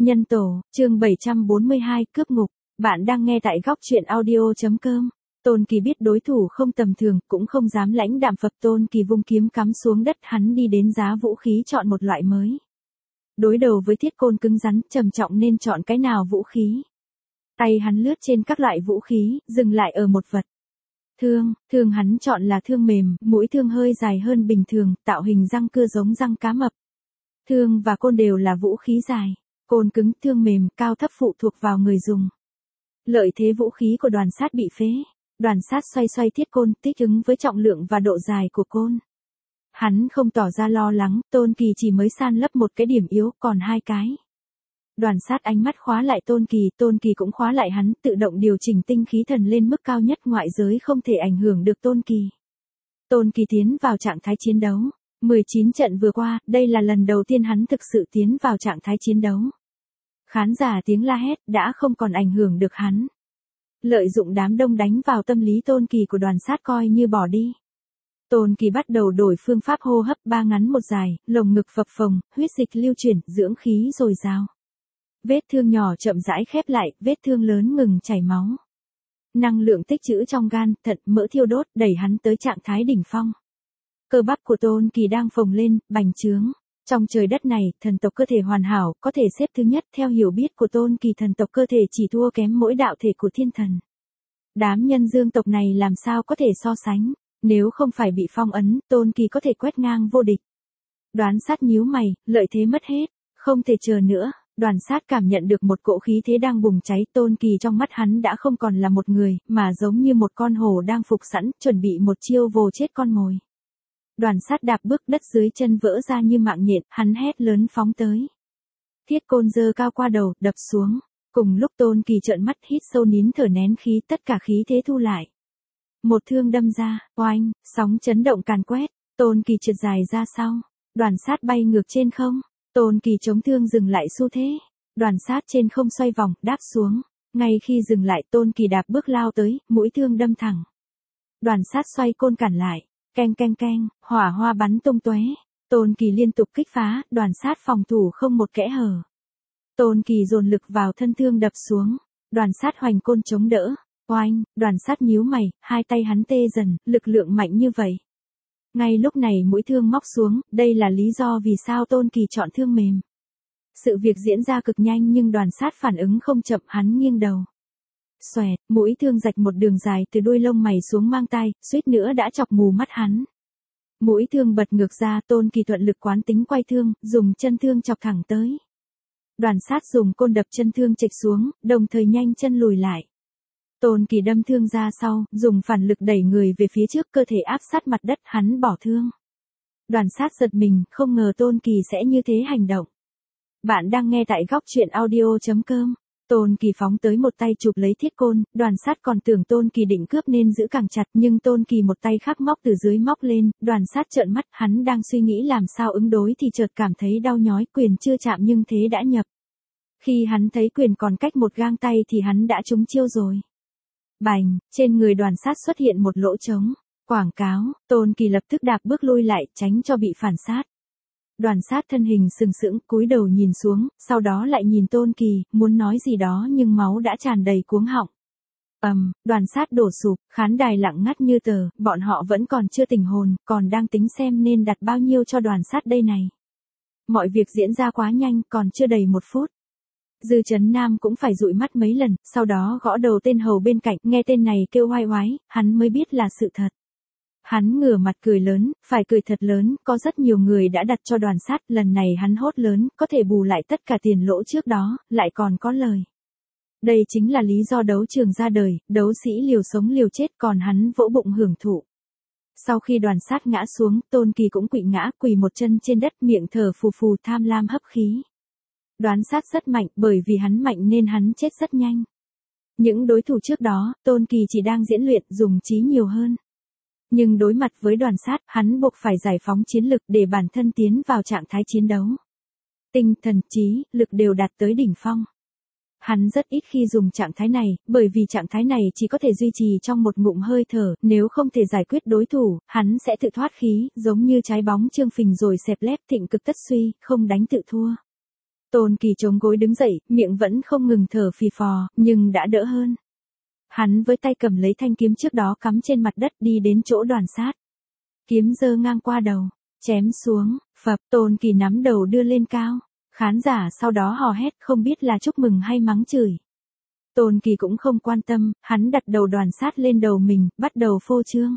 Nhân tổ, chương 742, cướp ngục. Bạn đang nghe tại góc truyện audio.com. Tôn Kỳ biết đối thủ không tầm thường, cũng không dám lãnh đạm phập. Tôn Kỳ vung kiếm cắm xuống đất, hắn đi đến giá vũ khí chọn một loại mới. Đối đầu với thiết côn cứng rắn, trầm trọng nên chọn cái nào vũ khí. Tay hắn lướt trên các loại vũ khí, dừng lại ở một vật. Thương hắn chọn là thương mềm, mũi thương hơi dài hơn bình thường, tạo hình răng cưa giống răng cá mập. Thương và côn đều là vũ khí dài. Côn cứng, thương mềm, cao thấp phụ thuộc vào người dùng. Lợi thế vũ khí của đoàn sát bị phế. Đoàn sát xoay thiết côn, thích ứng với trọng lượng và độ dài của côn. Hắn không tỏ ra lo lắng, Tôn Kỳ chỉ mới san lấp một cái điểm yếu, còn hai cái. Đoàn sát ánh mắt khóa lại Tôn Kỳ cũng khóa lại hắn, tự động điều chỉnh tinh khí thần lên mức cao nhất, ngoại giới không thể ảnh hưởng được Tôn Kỳ. Tôn Kỳ tiến vào trạng thái chiến đấu. 19 trận vừa qua, đây là lần đầu tiên hắn thực sự tiến vào trạng thái chiến đấu. Khán giả tiếng la hét đã không còn ảnh hưởng được hắn. Lợi dụng đám đông đánh vào tâm lý Tôn Kỳ của đoàn sát coi như bỏ đi. Tôn Kỳ bắt đầu đổi phương pháp hô hấp, 3 ngắn 1 dài, lồng ngực phập phồng, huyết dịch lưu chuyển, dưỡng khí dồi dào. Vết thương nhỏ chậm rãi khép lại, vết thương lớn ngừng chảy máu. Năng lượng tích trữ trong gan, thận, mỡ thiêu đốt đẩy hắn tới trạng thái đỉnh phong. Cơ bắp của Tôn Kỳ đang phồng lên, bành trướng. Trong trời đất này, thần tộc cơ thể hoàn hảo, có thể xếp thứ nhất. Theo hiểu biết của Tôn Kỳ, thần tộc cơ thể chỉ thua kém mỗi đạo thể của thiên thần. Đám nhân dương tộc này làm sao có thể so sánh. Nếu không phải bị phong ấn, Tôn Kỳ có thể quét ngang vô địch. Đoán sát nhíu mày, lợi thế mất hết, không thể chờ nữa. Đoàn sát cảm nhận được một cỗ khí thế đang bùng cháy. Tôn Kỳ trong mắt hắn đã không còn là một người, mà giống như một con hổ đang phục sẵn, chuẩn bị một chiêu vồ chết con mồi. Đoàn sát đạp bước, đất dưới chân vỡ ra như mạng nhện, hắn hét lớn phóng tới. Thiết côn giơ cao qua đầu, đập xuống. Cùng lúc Tôn Kỳ trợn mắt hít sâu, nín thở nén khí, tất cả khí thế thu lại. Một thương đâm ra, oanh, sóng chấn động càn quét, Tôn Kỳ trượt dài ra sau. Đoàn sát bay ngược trên không. Tôn Kỳ chống thương dừng lại xu thế. Đoàn sát trên không xoay vòng, đáp xuống. Ngay khi dừng lại, Tôn Kỳ đạp bước lao tới, mũi thương đâm thẳng. Đoàn sát xoay côn cản lại. Keng keng keng, hỏa hoa bắn tung tóe. Tôn Kỳ liên tục kích phá, đoàn sát phòng thủ không một kẽ hở. Tôn Kỳ dồn lực vào thân thương đập xuống. Đoàn sát hoành côn chống đỡ. Oanh, đoàn sát nhíu mày, hai tay hắn tê dần, lực lượng mạnh như vậy. Ngay lúc này mũi thương móc xuống, đây là lý do vì sao Tôn Kỳ chọn thương mềm. Sự việc diễn ra cực nhanh nhưng đoàn sát phản ứng không chậm, hắn nghiêng đầu. Xoẹt, mũi thương rạch một đường dài từ đuôi lông mày xuống mang tai, suýt nữa đã chọc mù mắt hắn. Mũi thương bật ngược ra, Tôn Kỳ thuận lực quán tính quay thương, dùng chân thương chọc thẳng tới. Đoàn sát dùng côn đập chân thương chệch xuống, đồng thời nhanh chân lùi lại. Tôn Kỳ đâm thương ra sau, dùng phản lực đẩy người về phía trước, cơ thể áp sát mặt đất, hắn bỏ thương. Đoàn sát giật mình, không ngờ Tôn Kỳ sẽ như thế hành động. Bạn đang nghe tại góc truyện audio.com. Tôn Kỳ phóng tới, một tay chụp lấy thiết côn, đoàn sát còn tưởng Tôn Kỳ định cướp nên giữ càng chặt, nhưng Tôn Kỳ một tay khác móc từ dưới móc lên, đoàn sát trợn mắt, hắn đang suy nghĩ làm sao ứng đối thì chợt cảm thấy đau nhói, quyền chưa chạm nhưng thế đã nhập. Khi hắn thấy quyền còn cách một gang tay thì hắn đã trúng chiêu rồi. Bành, trên người đoàn sát xuất hiện một lỗ trống. Quảng cáo, Tôn Kỳ lập tức đạp bước lui lại, tránh cho bị phản sát. Đoàn sát thân hình sừng sững, cúi đầu nhìn xuống, sau đó lại nhìn Tôn Kỳ, muốn nói gì đó nhưng máu đã tràn đầy cuống họng. Đoàn sát đổ sụp, khán đài lặng ngắt như tờ, bọn họ vẫn còn chưa tỉnh hồn, còn đang tính xem nên đặt bao nhiêu cho đoàn sát đây này. Mọi việc diễn ra quá nhanh, còn chưa đầy 1 phút. Dư Chấn Nam cũng phải dụi mắt mấy lần, sau đó gõ đầu tên hầu bên cạnh, nghe tên này kêu oai oái, hắn mới biết là sự thật. Hắn ngửa mặt cười lớn, phải cười thật lớn, có rất nhiều người đã đặt cho đoàn sát, lần này hắn hốt lớn, có thể bù lại tất cả tiền lỗ trước đó, lại còn có lời. Đây chính là lý do đấu trường ra đời, đấu sĩ liều sống liều chết, còn hắn vỗ bụng hưởng thụ. Sau khi đoàn sát ngã xuống, Tôn Kỳ cũng quỵ ngã, quỳ một chân trên đất, miệng thở phù phù, tham lam hấp khí. Đoàn sát rất mạnh, bởi vì hắn mạnh nên hắn chết rất nhanh. Những đối thủ trước đó, Tôn Kỳ chỉ đang diễn luyện, dùng trí nhiều hơn. Nhưng đối mặt với đoàn sát, hắn buộc phải giải phóng chiến lực để bản thân tiến vào trạng thái chiến đấu. Tinh thần, trí, lực đều đạt tới đỉnh phong. Hắn rất ít khi dùng trạng thái này, bởi vì trạng thái này chỉ có thể duy trì trong một ngụm hơi thở, nếu không thể giải quyết đối thủ, hắn sẽ tự thoát khí, giống như trái bóng trương phình rồi xẹp lép, thịnh cực tất suy, không đánh tự thua. Tôn Kỳ chống gối đứng dậy, miệng vẫn không ngừng thở phì phò, nhưng đã đỡ hơn. Hắn với tay cầm lấy thanh kiếm trước đó cắm trên mặt đất đi đến chỗ Đoàn Sát. Kiếm giơ ngang qua đầu, chém xuống, phập. Tôn Kỳ nắm đầu đưa lên cao. Khán giả sau đó hò hét không biết là chúc mừng hay mắng chửi. Tôn Kỳ cũng không quan tâm, hắn đặt đầu Đoàn Sát lên đầu mình, bắt đầu phô trương.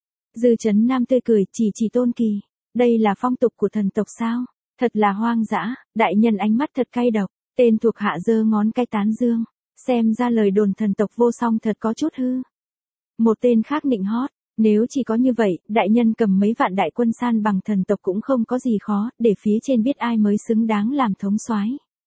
Dư Chấn Nam tươi cười, chỉ Tôn Kỳ. Đây là phong tục của thần tộc sao? Thật là hoang dã, đại nhân ánh mắt thật cay độc. Tên thuộc hạ giơ ngón cái tán dương. Xem ra lời đồn thần tộc vô song thật có chút hư. Một tên khác nịnh hót. Nếu chỉ có như vậy, đại nhân cầm mấy vạn đại quân san bằng thần tộc cũng không có gì khó, để phía trên biết ai mới xứng đáng làm thống soái.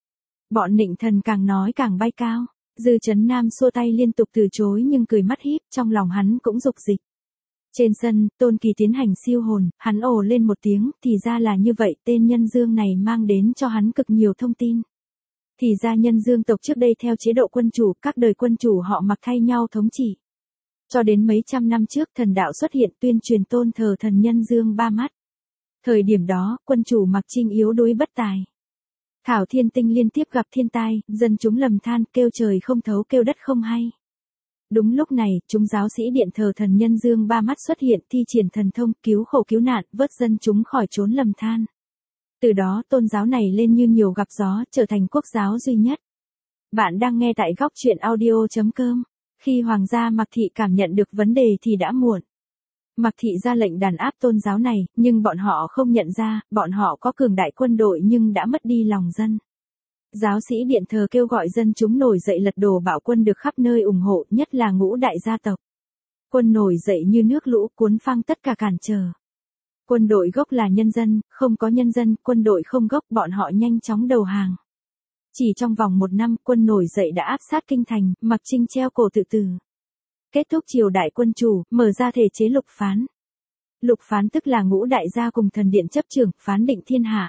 Bọn nịnh thần càng nói càng bay cao. Dư Chấn Nam xua tay liên tục từ chối nhưng cười mắt híp, trong lòng hắn cũng dục dịch. Trên sân, Tôn Kỳ tiến hành siêu hồn, hắn ồ lên một tiếng, thì ra là như vậy, tên nhân dương này mang đến cho hắn cực nhiều thông tin. Thì ra nhân dương tộc trước đây theo chế độ quân chủ, các đời quân chủ họ mặc thay nhau thống trị. Cho đến mấy trăm năm trước thần đạo xuất hiện tuyên truyền tôn thờ thần nhân dương ba mắt. Thời điểm đó, quân chủ Mặc Trinh yếu đuối bất tài. Thảo Thiên Tinh liên tiếp gặp thiên tai, dân chúng lầm than kêu trời không thấu kêu đất không hay. Đúng lúc này, chúng giáo sĩ điện thờ thần nhân dương ba mắt xuất hiện thi triển thần thông cứu khổ cứu nạn, vớt dân chúng khỏi chốn lầm than. Từ đó tôn giáo này lên như nhiều gặp gió, trở thành quốc giáo duy nhất. Bạn đang nghe tại góc truyện audio.com. Khi Hoàng gia Mạc Thị cảm nhận được vấn đề thì đã muộn. Mạc Thị ra lệnh đàn áp tôn giáo này, nhưng bọn họ không nhận ra, bọn họ có cường đại quân đội nhưng đã mất đi lòng dân. Giáo sĩ điện thờ kêu gọi dân chúng nổi dậy lật đổ bạo quân được khắp nơi ủng hộ, nhất là ngũ đại gia tộc. Quân nổi dậy như nước lũ cuốn phăng tất cả cản trở. Quân đội gốc là nhân dân, không có nhân dân, quân đội không gốc, bọn họ nhanh chóng đầu hàng. Chỉ trong vòng 1 năm, quân nổi dậy đã áp sát kinh thành, Mặc Trinh treo cổ tự tử. Kết thúc triều đại quân chủ, mở ra thể chế lục phán. Lục phán tức là ngũ đại gia cùng thần điện chấp trưởng, phán định thiên hạ.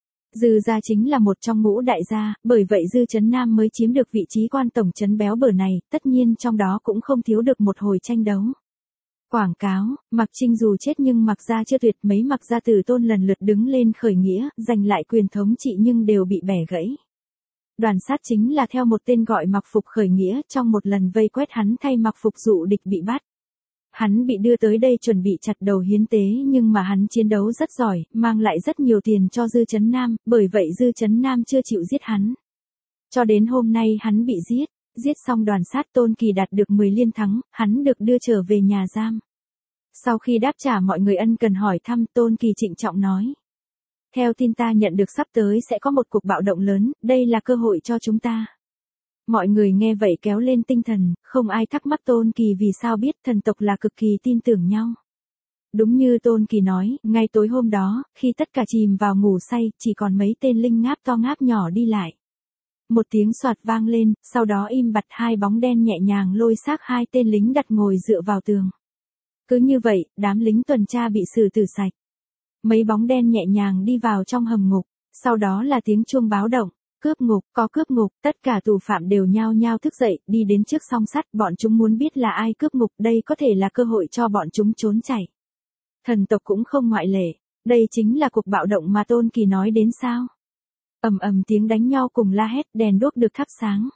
Dư gia chính là một trong ngũ đại gia, bởi vậy Dư Chấn Nam mới chiếm được vị trí quan tổng trấn béo bở này, tất nhiên trong đó cũng không thiếu được một hồi tranh đấu. Quảng cáo, Mặc Trinh dù chết nhưng Mặc gia chưa tuyệt, mấy Mặc gia tử tôn lần lượt đứng lên khởi nghĩa, giành lại quyền thống trị nhưng đều bị bẻ gãy. Đoàn Sát chính là theo một tên gọi Mặc Phục khởi nghĩa, trong một lần vây quét hắn thay Mặc Phục dụ địch bị bắt. Hắn bị đưa tới đây chuẩn bị chặt đầu hiến tế nhưng mà hắn chiến đấu rất giỏi, mang lại rất nhiều tiền cho Dư Chấn Nam, bởi vậy Dư Chấn Nam chưa chịu giết hắn. Cho đến hôm nay hắn bị giết xong Đoàn Sát Tôn Kỳ đạt được 10 liên thắng, hắn được đưa trở về nhà giam. Sau khi đáp trả mọi người ân cần hỏi thăm, Tôn Kỳ trịnh trọng nói. Theo tin ta nhận được sắp tới sẽ có một cuộc bạo động lớn, đây là cơ hội cho chúng ta. Mọi người nghe vậy kéo lên tinh thần, không ai thắc mắc Tôn Kỳ vì sao biết thần tộc là cực kỳ tin tưởng nhau. Đúng như Tôn Kỳ nói, ngay tối hôm đó, khi tất cả chìm vào ngủ say, chỉ còn mấy tên linh ngáp to ngáp nhỏ đi lại. Một tiếng soạt vang lên, sau đó im bặt, 2 bóng đen nhẹ nhàng lôi xác 2 tên lính đặt ngồi dựa vào tường. Cứ như vậy, đám lính tuần tra bị xử tử sạch. Mấy bóng đen nhẹ nhàng đi vào trong hầm ngục, sau đó là tiếng chuông báo động. Cướp ngục, có cướp ngục, tất cả tù phạm đều nhao nhao thức dậy, đi đến trước song sắt, bọn chúng muốn biết là ai cướp ngục, đây có thể là cơ hội cho bọn chúng trốn chạy. Thần tộc cũng không ngoại lệ, đây chính là cuộc bạo động mà Tôn Kỳ nói đến sao. Ầm ầm tiếng đánh nhau cùng la hét, đèn đuốc được thắp sáng.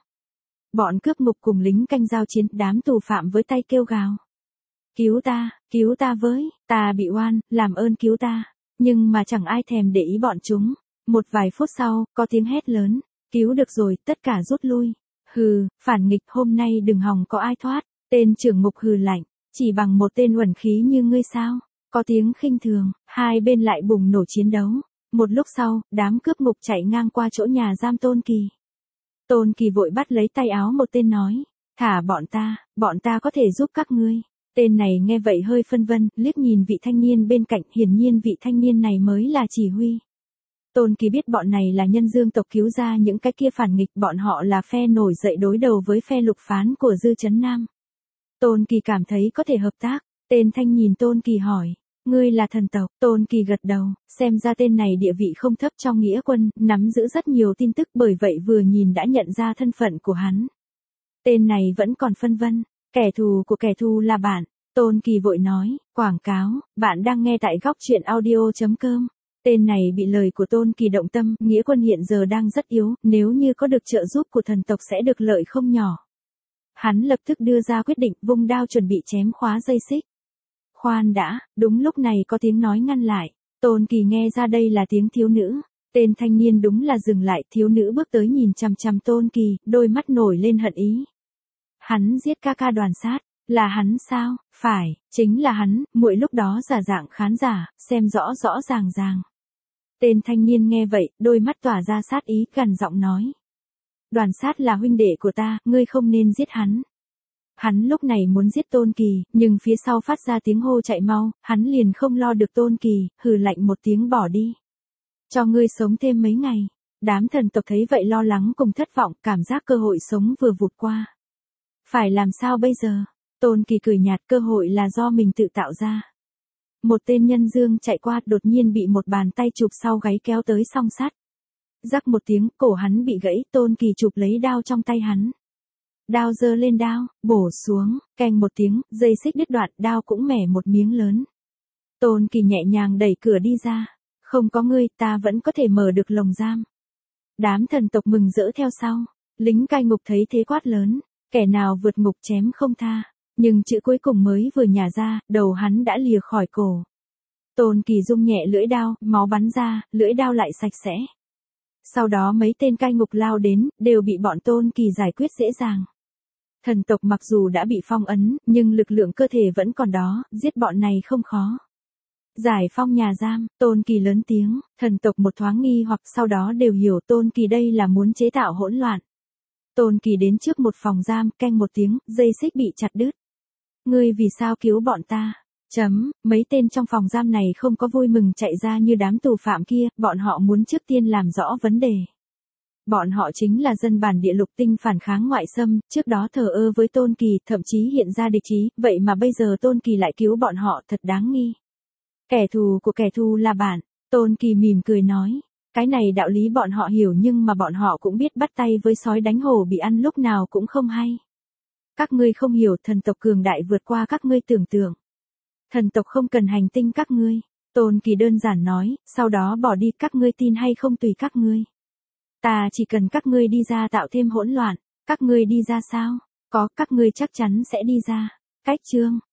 Bọn cướp ngục cùng lính canh giao chiến, đám tù phạm với tay kêu gào. Cứu ta với, ta bị oan, làm ơn cứu ta. Nhưng mà chẳng ai thèm để ý bọn chúng. Một vài phút sau, có tiếng hét lớn, cứu được rồi, tất cả rút lui. Hừ, phản nghịch, hôm nay đừng hòng có ai thoát. Tên trưởng ngục hừ lạnh, chỉ bằng một tên uẩn khí như ngươi sao? Có tiếng khinh thường, hai bên lại bùng nổ chiến đấu. Một lúc sau, đám cướp ngục chạy ngang qua chỗ nhà giam Tôn Kỳ. Tôn Kỳ vội bắt lấy tay áo một tên nói, thả bọn ta có thể giúp các ngươi. Tên này nghe vậy hơi phân vân, liếc nhìn vị thanh niên bên cạnh, hiển nhiên vị thanh niên này mới là chỉ huy. Tôn Kỳ biết bọn này là nhân dương tộc cứu ra những cái kia phản nghịch, bọn họ là phe nổi dậy đối đầu với phe lục phán của Dư Chấn Nam. Tôn Kỳ cảm thấy có thể hợp tác, tên thanh nhìn Tôn Kỳ hỏi, ngươi là thần tộc? Tôn Kỳ gật đầu, xem ra tên này địa vị không thấp trong nghĩa quân, nắm giữ rất nhiều tin tức, bởi vậy vừa nhìn đã nhận ra thân phận của hắn. Tên này vẫn còn phân vân, kẻ thù của kẻ thù là bạn. Tôn Kỳ vội nói, quảng cáo, bạn đang nghe tại góc truyện audio.com. Tên này bị lời của Tôn Kỳ động tâm, nghĩa quân hiện giờ đang rất yếu, nếu như có được trợ giúp của thần tộc sẽ được lợi không nhỏ. Hắn lập tức đưa ra quyết định, vung đao chuẩn bị chém khóa dây xích. Khoan đã, đúng lúc này có tiếng nói ngăn lại. Tôn Kỳ nghe ra đây là tiếng thiếu nữ. Tên thanh niên đúng là dừng lại, thiếu nữ bước tới nhìn chằm chằm Tôn Kỳ, đôi mắt nổi lên hận ý. Hắn giết ca ca Đoàn Sát, là hắn sao? Phải, chính là hắn, muội lúc đó giả dạng khán giả, xem rõ rõ ràng ràng. Tên thanh niên nghe vậy, đôi mắt tỏa ra sát ý, gằn giọng nói. Đoàn Sát là huynh đệ của ta, ngươi không nên giết hắn. Hắn lúc này muốn giết Tôn Kỳ, nhưng phía sau phát ra tiếng hô chạy mau, hắn liền không lo được Tôn Kỳ, hừ lạnh một tiếng bỏ đi. Cho ngươi sống thêm mấy ngày. Đám thần tộc thấy vậy lo lắng cùng thất vọng, cảm giác cơ hội sống vừa vụt qua. Phải làm sao bây giờ? Tôn Kỳ cười nhạt, cơ hội là do mình tự tạo ra. Một tên nhân dương chạy qua, đột nhiên bị một bàn tay chụp sau gáy kéo tới song sắt. Rắc một tiếng, cổ hắn bị gãy, Tôn Kỳ chụp lấy đao trong tay hắn. Đao giơ lên đao, bổ xuống, keng một tiếng, dây xích đứt đoạn, đao cũng mẻ một miếng lớn. Tôn Kỳ nhẹ nhàng đẩy cửa đi ra. Không có ngươi, ta vẫn có thể mở được lồng giam. Đám thần tộc mừng rỡ theo sau. Lính cai ngục thấy thế quát lớn. Kẻ nào vượt ngục chém không tha. Nhưng chữ cuối cùng mới vừa nhả ra, đầu hắn đã lìa khỏi cổ. Tôn Kỳ rung nhẹ lưỡi đao, máu bắn ra, lưỡi đao lại sạch sẽ. Sau đó mấy tên cai ngục lao đến, đều bị bọn Tôn Kỳ giải quyết dễ dàng. Thần tộc mặc dù đã bị phong ấn, nhưng lực lượng cơ thể vẫn còn đó, giết bọn này không khó. Giải phong nhà giam, Tôn Kỳ lớn tiếng, thần tộc một thoáng nghi hoặc sau đó đều hiểu Tôn Kỳ đây là muốn chế tạo hỗn loạn. Tôn Kỳ đến trước một phòng giam, keng một tiếng, dây xích bị chặt đứt. Ngươi vì sao cứu bọn ta? Mấy tên trong phòng giam này không có vui mừng chạy ra như đám tù phạm kia, bọn họ muốn trước tiên làm rõ vấn đề. Bọn họ chính là dân bản địa lục tinh phản kháng ngoại xâm, trước đó thờ ơ với Tôn Kỳ, thậm chí hiện ra địch ý, vậy mà bây giờ Tôn Kỳ lại cứu bọn họ, thật đáng nghi. Kẻ thù của kẻ thù là bạn, Tôn Kỳ mỉm cười nói. Cái này đạo lý bọn họ hiểu nhưng mà bọn họ cũng biết bắt tay với sói đánh hổ bị ăn lúc nào cũng không hay. Các ngươi không hiểu thần tộc cường đại vượt qua các ngươi tưởng tượng. Thần tộc không cần hành tinh các ngươi. Tôn Kỳ đơn giản nói, sau đó bỏ đi, các ngươi tin hay không tùy các ngươi. Ta chỉ cần các ngươi đi ra tạo thêm hỗn loạn. Các ngươi đi ra sao? Có, các ngươi chắc chắn sẽ đi ra. Cách chương